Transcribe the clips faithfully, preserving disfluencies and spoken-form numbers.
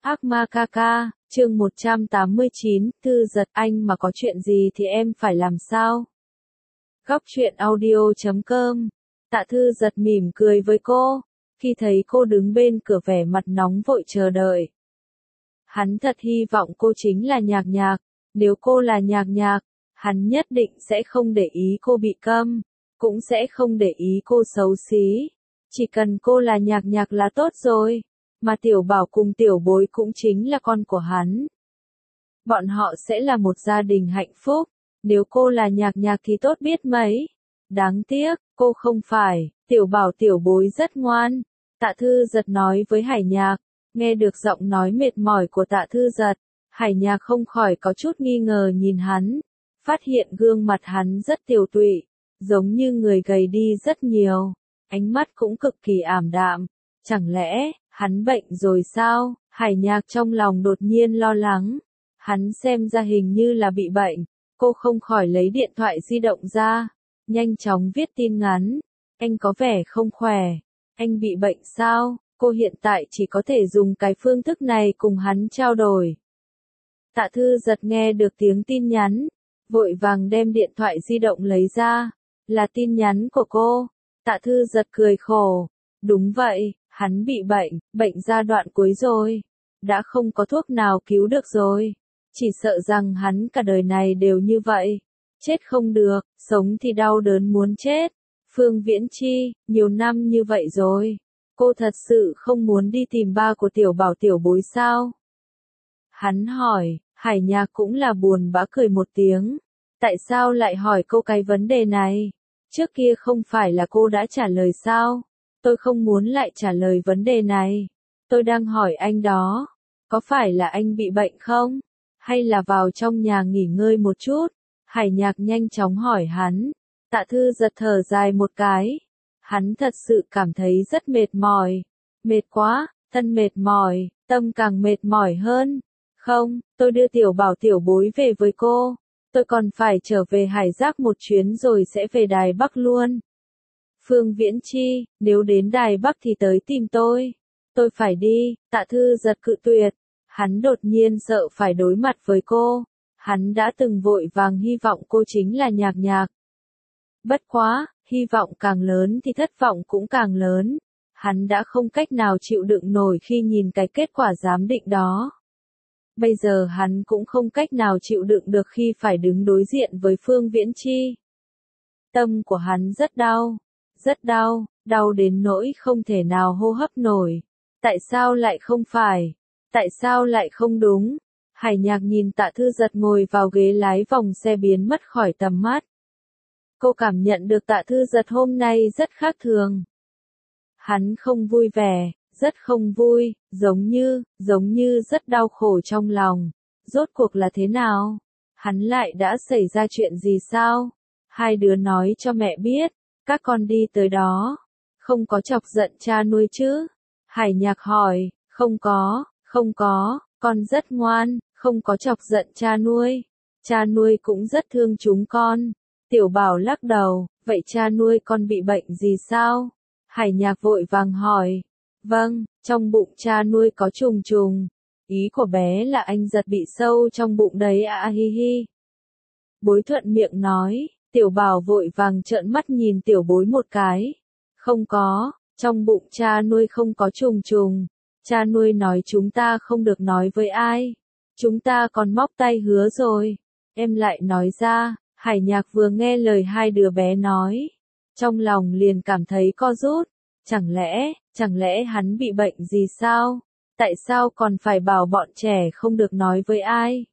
Ác ma ca ca, chương một trăm tám mươi chín, Thư Giật, anh mà có chuyện gì thì em phải làm sao? Góc truyện audio chấm com. Tạ Thư Giật mỉm cười với cô, khi thấy cô đứng bên cửa vẻ mặt nóng vội chờ đợi. Hắn thật hy vọng cô chính là Nhạc Nhạc, nếu cô là Nhạc Nhạc, hắn nhất định sẽ không để ý cô bị câm, cũng sẽ không để ý cô xấu xí. Chỉ cần cô là Nhạc Nhạc là tốt rồi. Mà Tiểu Bảo cùng Tiểu Bối cũng chính là con của hắn. Bọn họ sẽ là một gia đình hạnh phúc, nếu cô là Nhạc Nhạc thì tốt biết mấy. Đáng tiếc, cô không phải. Tiểu Bảo Tiểu Bối rất ngoan. Tạ Thư Giật nói với Hải Nhạc, nghe được giọng nói mệt mỏi của Tạ Thư Giật, Hải Nhạc không khỏi có chút nghi ngờ nhìn hắn, phát hiện gương mặt hắn rất tiều tụy, giống như người gầy đi rất nhiều, ánh mắt cũng cực kỳ ảm đạm, chẳng lẽ hắn bệnh rồi sao? Hải Nhạc trong lòng đột nhiên lo lắng. Hắn xem ra hình như là bị bệnh. Cô không khỏi lấy điện thoại di động ra, nhanh chóng viết tin ngắn. Anh có vẻ không khỏe. Anh bị bệnh sao? Cô hiện tại chỉ có thể dùng cái phương thức này cùng hắn trao đổi. Tạ Thư Giật nghe được tiếng tin nhắn, vội vàng đem điện thoại di động lấy ra. Là tin nhắn của cô. Tạ Thư Giật cười khổ. Đúng vậy. Hắn bị bệnh, bệnh giai đoạn cuối rồi. Đã không có thuốc nào cứu được rồi. Chỉ sợ rằng hắn cả đời này đều như vậy. Chết không được, sống thì đau đớn muốn chết. Phương Viễn Chi, nhiều năm như vậy rồi. Cô thật sự không muốn đi tìm ba của Tiểu Bảo Tiểu Bối sao? Hắn hỏi, Hải Nhạc cũng là buồn bã cười một tiếng. Tại sao lại hỏi cô cái vấn đề này? Trước kia không phải là cô đã trả lời sao? Tôi không muốn lại trả lời vấn đề này. Tôi đang hỏi anh đó. Có phải là anh bị bệnh không? Hay là vào trong nhà nghỉ ngơi một chút? Hải Nhạc nhanh chóng hỏi hắn. Tạ Thư Giật thở dài một cái. Hắn thật sự cảm thấy rất mệt mỏi. Mệt quá, thân mệt mỏi, tâm càng mệt mỏi hơn. Không, tôi đưa Tiểu Bảo Tiểu Bối về với cô. Tôi còn phải trở về Hải Giác một chuyến rồi sẽ về Đài Bắc luôn. Phương Viễn Chi, nếu đến Đài Bắc thì tới tìm tôi. Tôi phải đi. Tạ Thư Giật cự tuyệt. Hắn đột nhiên sợ phải đối mặt với cô. Hắn đã từng vội vàng hy vọng cô chính là Nhạc Nhạc. Bất quá, hy vọng càng lớn thì thất vọng cũng càng lớn. Hắn đã không cách nào chịu đựng nổi khi nhìn cái kết quả giám định đó. Bây giờ hắn cũng không cách nào chịu đựng được khi phải đứng đối diện với Phương Viễn Chi. Tâm của hắn rất đau. Rất đau, đau đến nỗi không thể nào hô hấp nổi. Tại sao lại không phải? Tại sao lại không đúng? Hải Nhạc nhìn Tạ Thư Giật ngồi vào ghế lái vòng xe biến mất khỏi tầm mắt. Cô cảm nhận được Tạ Thư Giật hôm nay rất khác thường. Hắn không vui vẻ, rất không vui, giống như, giống như rất đau khổ trong lòng. Rốt cuộc là thế nào? Hắn lại đã xảy ra chuyện gì sao? Hai đứa nói cho mẹ biết. Các con đi tới đó, không có chọc giận cha nuôi chứ? Hải Nhạc hỏi, không có, không có, con rất ngoan, không có chọc giận cha nuôi. Cha nuôi cũng rất thương chúng con. Tiểu Bảo lắc đầu, vậy cha nuôi con bị bệnh gì sao? Hải Nhạc vội vàng hỏi, vâng, trong bụng cha nuôi có trùng trùng. Ý của bé là anh Giật bị sâu trong bụng đấy à hi hi. Bối thuận miệng nói. Tiểu Bảo vội vàng trợn mắt nhìn Tiểu Bối một cái. Không có, trong bụng cha nuôi không có trùng trùng. Cha nuôi nói chúng ta không được nói với ai. Chúng ta còn móc tay hứa rồi. Em lại nói ra, Hải Nhạc vừa nghe lời hai đứa bé nói. Trong lòng liền cảm thấy co rút. Chẳng lẽ, chẳng lẽ hắn bị bệnh gì sao? Tại sao còn phải bảo bọn trẻ không được nói với ai?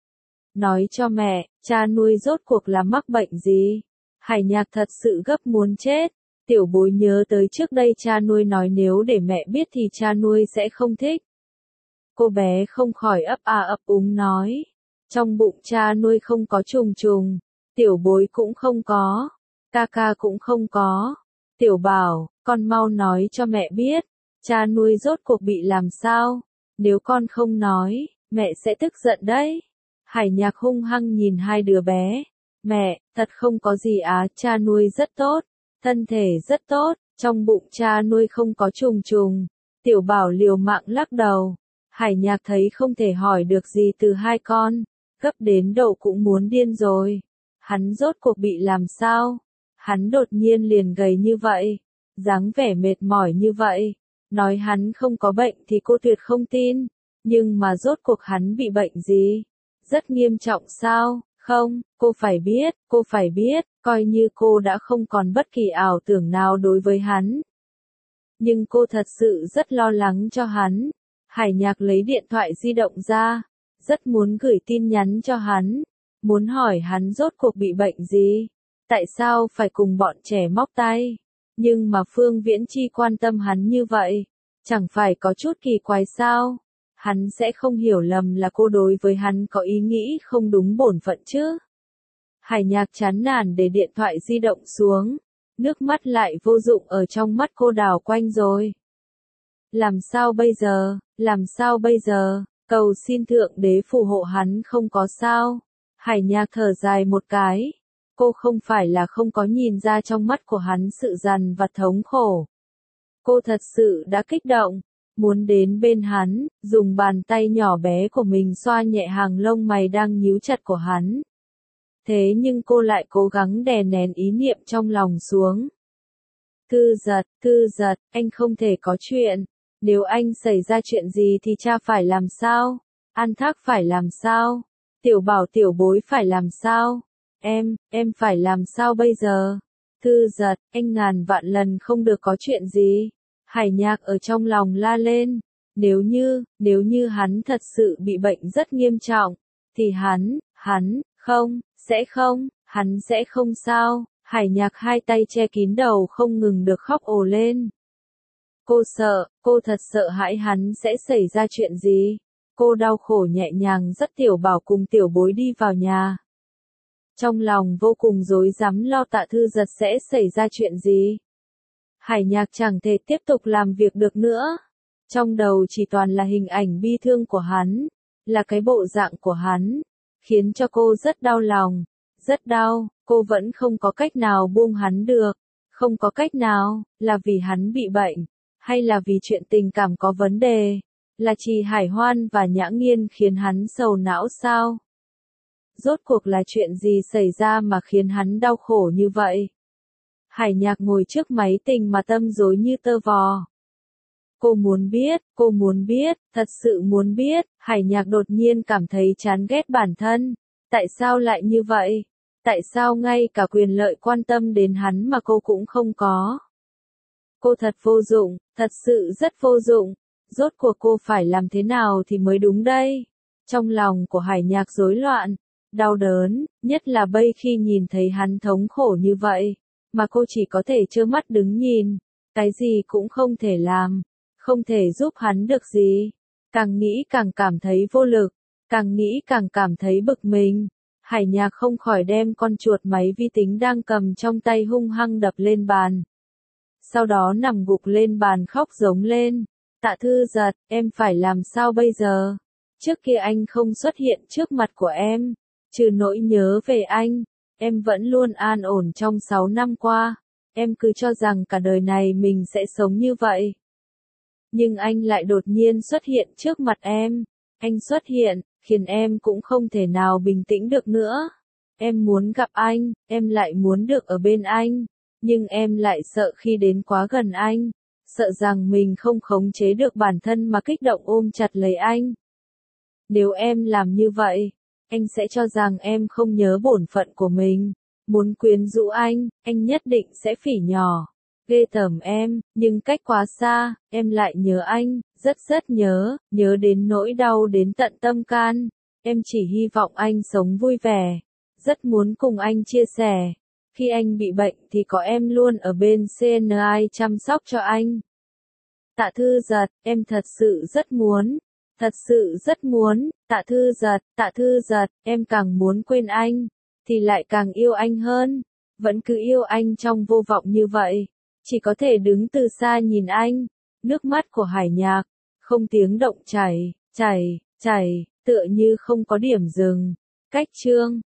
Nói cho mẹ, cha nuôi rốt cuộc là mắc bệnh gì? Hải Nhạc thật sự gấp muốn chết. Tiểu Bối nhớ tới trước đây cha nuôi nói nếu để mẹ biết thì cha nuôi sẽ không thích. Cô bé không khỏi ấp à ấp úng nói. Trong bụng cha nuôi không có trùng trùng. Tiểu Bối cũng không có. Ca ca cũng không có. Tiểu Bảo, con mau nói cho mẹ biết. Cha nuôi rốt cuộc bị làm sao? Nếu con không nói, mẹ sẽ tức giận đấy. Hải Nhạc hung hăng nhìn hai đứa bé. Mẹ, thật không có gì á, cha nuôi rất tốt. Thân thể rất tốt, trong bụng cha nuôi không có trùng trùng. Tiểu Bảo liều mạng lắc đầu. Hải Nhạc thấy không thể hỏi được gì từ hai con, gấp đến độ cũng muốn điên rồi. Hắn rốt cuộc bị làm sao? Hắn đột nhiên liền gầy như vậy, dáng vẻ mệt mỏi như vậy. Nói hắn không có bệnh thì cô tuyệt không tin, nhưng mà rốt cuộc hắn bị bệnh gì? Rất nghiêm trọng sao? Không, cô phải biết, cô phải biết, coi như cô đã không còn bất kỳ ảo tưởng nào đối với hắn. Nhưng cô thật sự rất lo lắng cho hắn. Hải Nhạc lấy điện thoại di động ra, rất muốn gửi tin nhắn cho hắn, muốn hỏi hắn rốt cuộc bị bệnh gì, tại sao phải cùng bọn trẻ móc tay. Nhưng mà Phương Viễn Chi quan tâm hắn như vậy, chẳng phải có chút kỳ quái sao? Hắn sẽ không hiểu lầm là cô đối với hắn có ý nghĩ không đúng bổn phận chứ? Hải Nhạc chán nản để điện thoại di động xuống, nước mắt lại vô dụng ở trong mắt cô đảo quanh rồi. Làm sao bây giờ, làm sao bây giờ, cầu xin Thượng Đế phù hộ hắn không có sao. Hải Nhạc thở dài một cái, cô không phải là không có nhìn ra trong mắt của hắn sự dằn vặt thống khổ. Cô thật sự đã kích động, muốn đến bên hắn, dùng bàn tay nhỏ bé của mình xoa nhẹ hàng lông mày đang nhíu chặt của hắn. Thế nhưng cô lại cố gắng đè nén ý niệm trong lòng xuống. Thư Giật, Thư Giật, anh không thể có chuyện. Nếu anh xảy ra chuyện gì thì cha phải làm sao? An Thác phải làm sao? Tiểu Bảo tiểu bối phải làm sao? Em, em phải làm sao bây giờ? Thư Giật, anh ngàn vạn lần không được có chuyện gì. Hải Nhạc ở trong lòng la lên. Nếu như, nếu như hắn thật sự bị bệnh rất nghiêm trọng, thì hắn, hắn, không, sẽ không, hắn sẽ không sao. Hải Nhạc hai tay che kín đầu không ngừng được khóc ồ lên. Cô sợ, cô thật sợ hãi hắn sẽ xảy ra chuyện gì. Cô đau khổ nhẹ nhàng dắt Tiểu Bảo cùng Tiểu Bối đi vào nhà. Trong lòng vô cùng rối rắm lo Tạ Thư Giật sẽ xảy ra chuyện gì. Hải Nhạc chẳng thể tiếp tục làm việc được nữa. Trong đầu chỉ toàn là hình ảnh bi thương của hắn, là cái bộ dạng của hắn, khiến cho cô rất đau lòng, rất đau, cô vẫn không có cách nào buông hắn được, không có cách nào, là vì hắn bị bệnh, hay là vì chuyện tình cảm có vấn đề, là Trì Hải Hoan và Nhã Nghiên khiến hắn sầu não sao? Rốt cuộc là chuyện gì xảy ra mà khiến hắn đau khổ như vậy? Hải Nhạc ngồi trước máy tính mà tâm rối như tơ vò. Cô muốn biết, cô muốn biết, thật sự muốn biết. Hải Nhạc đột nhiên cảm thấy chán ghét bản thân. Tại sao lại như vậy? Tại sao ngay cả quyền lợi quan tâm đến hắn mà cô cũng không có? Cô thật vô dụng, thật sự rất vô dụng. Rốt cuộc cô phải làm thế nào thì mới đúng đây? Trong lòng của Hải Nhạc rối loạn, đau đớn, nhất là bây khi nhìn thấy hắn thống khổ như vậy, mà cô chỉ có thể trơ mắt đứng nhìn, cái gì cũng không thể làm, không thể giúp hắn được gì. Càng nghĩ càng cảm thấy vô lực, càng nghĩ càng cảm thấy bực mình. Hải Nhạc không khỏi đem con chuột máy vi tính đang cầm trong tay hung hăng đập lên bàn. Sau đó nằm gục lên bàn khóc giống lên. Tạ Thư Giật, em phải làm sao bây giờ? Trước kia anh không xuất hiện trước mặt của em, trừ nỗi nhớ về anh, em vẫn luôn an ổn trong sáu năm qua. Em cứ cho rằng cả đời này mình sẽ sống như vậy. Nhưng anh lại đột nhiên xuất hiện trước mặt em. Anh xuất hiện, khiến em cũng không thể nào bình tĩnh được nữa. Em muốn gặp anh, em lại muốn được ở bên anh. Nhưng em lại sợ khi đến quá gần anh. Sợ rằng mình không khống chế được bản thân mà kích động ôm chặt lấy anh. Nếu em làm như vậy, anh sẽ cho rằng em không nhớ bổn phận của mình. Muốn quyến rũ anh, anh nhất định sẽ phỉ nhỏ. Ghê tởm em, nhưng cách quá xa, em lại nhớ anh, rất rất nhớ, nhớ đến nỗi đau đến tận tâm can. Em chỉ hy vọng anh sống vui vẻ, rất muốn cùng anh chia sẻ. Khi anh bị bệnh thì có em luôn ở bên xê en i chăm sóc cho anh. Tạ Thư Giật, em thật sự rất muốn, thật sự rất muốn. Tạ Thư Giật, Tạ Thư Giật, em càng muốn quên anh, thì lại càng yêu anh hơn. Vẫn cứ yêu anh trong vô vọng như vậy. Chỉ có thể đứng từ xa nhìn anh. Nước mắt của Hải Nhạc, không tiếng động chảy, chảy, chảy, tựa như không có điểm dừng. Cách chương